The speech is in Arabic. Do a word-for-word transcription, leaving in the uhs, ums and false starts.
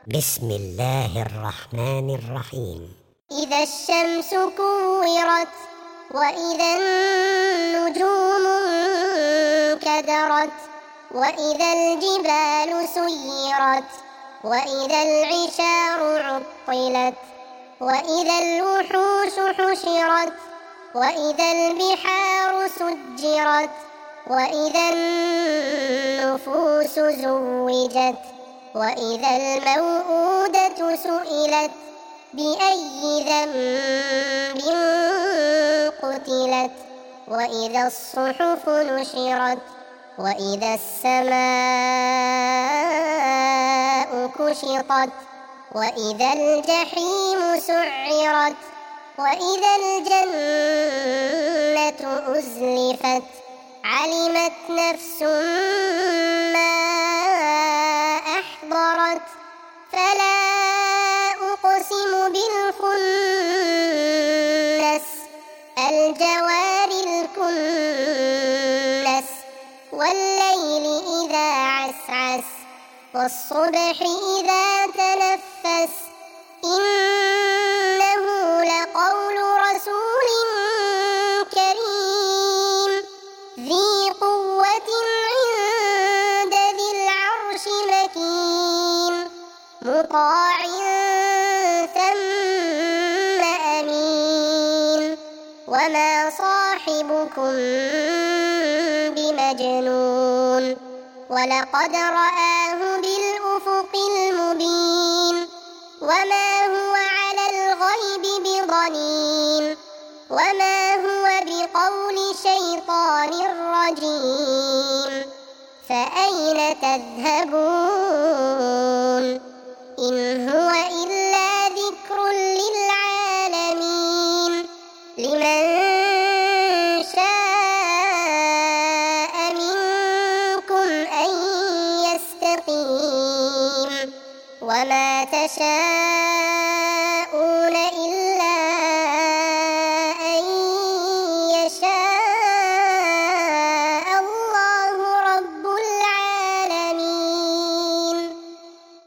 بسم الله الرحمن الرحيم. إذا الشمس كورت وإذا النجوم انكدرت وإذا الجبال سيرت وإذا العشار عطلت وإذا الوحوش حشرت وإذا البحار سجرت وإذا النفوس زوجت وإذا الموءودة سئلت بأي ذنب قتلت وإذا الصحف نشرت وإذا السماء كشطت وإذا الجحيم سعرت وإذا الجنة أزلفت علمت نفس ما أحضرت فلا أقسم بالخنس الجوار الكنس والليل إذا عسعس والصبح إذا تنفس إنه لقول رسول كريم ذي قوة عند ذي العرش مكين مطاع ثم أمين وما صاحبكم بمجنون ولقد رآه بالأفق المبين وما هو على الغيب بضنين وما هو بقول شيطان رجيم فأين تذهبون إن هو إلا ذكر للعالمين لمن شاء منكم أن يستقيم وما تشاءون إلا